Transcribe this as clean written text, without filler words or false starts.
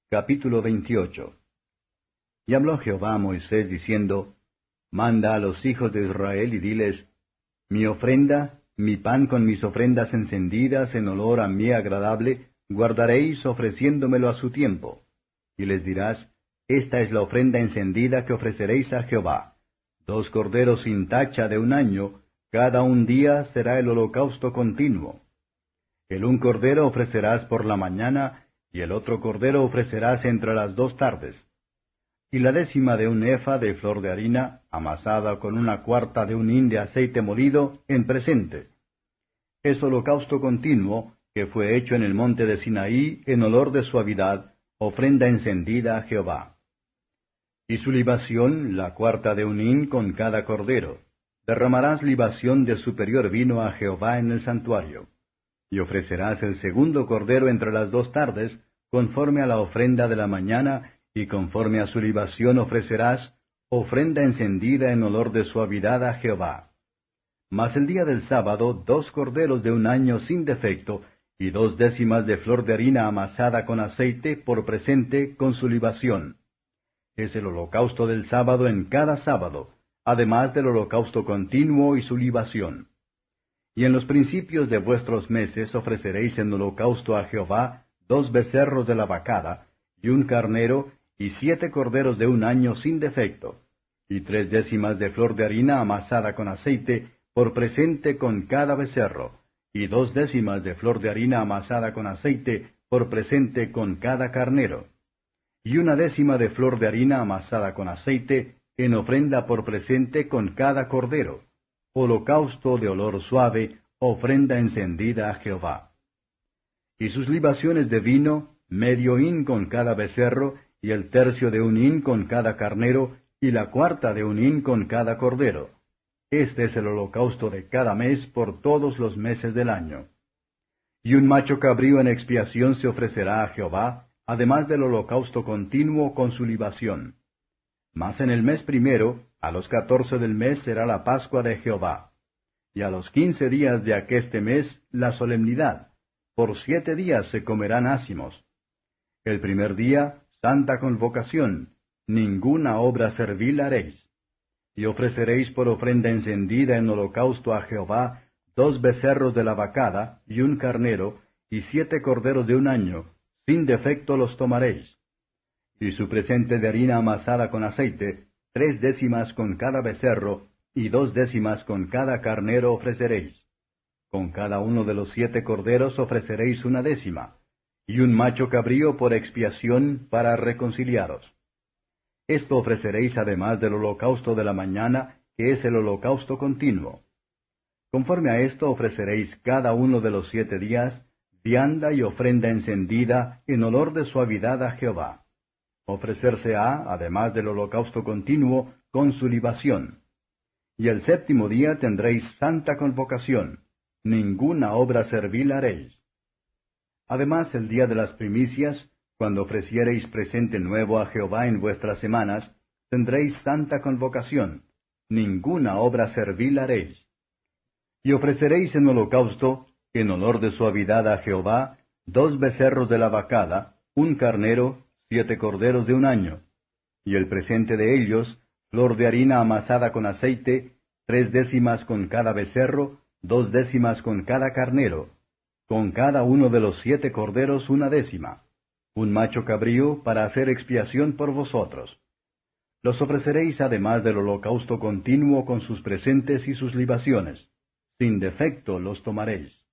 Capítulo 28. Y habló Jehová a Moisés diciendo, Manda a los hijos de Israel y diles, Mi ofrenda, mi pan con mis ofrendas encendidas en olor a mí agradable, guardaréis ofreciéndomelo a su tiempo. Y les dirás, Esta es la ofrenda encendida que ofreceréis a Jehová. 2 corderos sin tacha de 1 año, cada un día será el holocausto continuo. El un cordero ofrecerás por la mañana, y el otro cordero ofrecerás entre las 2 tardes. Y la 10 de 1 efa de flor de harina, amasada con 1/4 de 1 hin de aceite molido, en presente. Es holocausto continuo, que fue hecho en el monte de Sinaí, en olor de suavidad, ofrenda encendida a Jehová. Y su libación, la 1/4 de 1 hin con cada cordero. Derramarás libación de superior vino a Jehová en el santuario. Y ofrecerás el 2 cordero entre las 2 tardes, conforme a la ofrenda de la mañana, y conforme a su libación ofrecerás ofrenda encendida en olor de suavidad a Jehová. Mas el día del sábado 2 corderos de 1 año sin defecto, y 2 de flor de harina amasada con aceite por presente con su libación. Es el holocausto del sábado en cada sábado, además del holocausto continuo y su libación. Y en los principios de vuestros meses ofreceréis en holocausto a Jehová 2 becerros de la vacada, y 1 carnero, y 7 corderos de 1 año sin defecto, y 3 de flor de harina amasada con aceite, por presente con cada becerro, y 2 de flor de harina amasada con aceite, por presente con cada carnero, y 1 de flor de harina amasada con aceite, en ofrenda por presente con cada cordero, holocausto de olor suave, ofrenda encendida a Jehová. Y sus libaciones de vino, medio hin con cada becerro, y el tercio de 1 hin con cada carnero, y la 1/4 de 1 hin con cada cordero. Este es el holocausto de cada mes por todos los meses del año. Y un macho cabrío en expiación se ofrecerá a Jehová, además del holocausto continuo con su libación. Mas en el mes primero, a los 14 del mes será la Pascua de Jehová. Y a los 15 días de aqueste mes la solemnidad. Por 7 días se comerán ácimos. El primer día, santa convocación, ninguna obra servil haréis. Y ofreceréis por ofrenda encendida en holocausto a Jehová 2 becerros de la vacada, y 1 carnero, y 7 corderos de 1 año, sin defecto los tomaréis. Y su presente de harina amasada con aceite, 3 con cada becerro, y 2 con cada carnero ofreceréis. Con cada uno de los 7 corderos ofreceréis 1, y un macho cabrío por expiación para reconciliaros. Esto ofreceréis además del holocausto de la mañana, que es el holocausto continuo. Conforme a esto ofreceréis cada uno de los 7 días, vianda y ofrenda encendida en olor de suavidad a Jehová. Ofrecerse ha, además del holocausto continuo, con su libación. Y el 7º día tendréis santa convocación, ninguna obra servil haréis. Además el día de las primicias, cuando ofreciereis presente nuevo a Jehová en vuestras semanas, tendréis santa convocación, ninguna obra servil haréis. Y ofreceréis en holocausto, en olor de suavidad a Jehová, 2 becerros de la vacada, 1 carnero, 7 corderos de 1 año, y el presente de ellos, flor de harina amasada con aceite, 3 con cada becerro, 2 con cada carnero, con cada uno de los 7 corderos 1, un macho cabrío para hacer expiación por vosotros. Los ofreceréis además del holocausto continuo con sus presentes y sus libaciones. Sin defecto los tomaréis.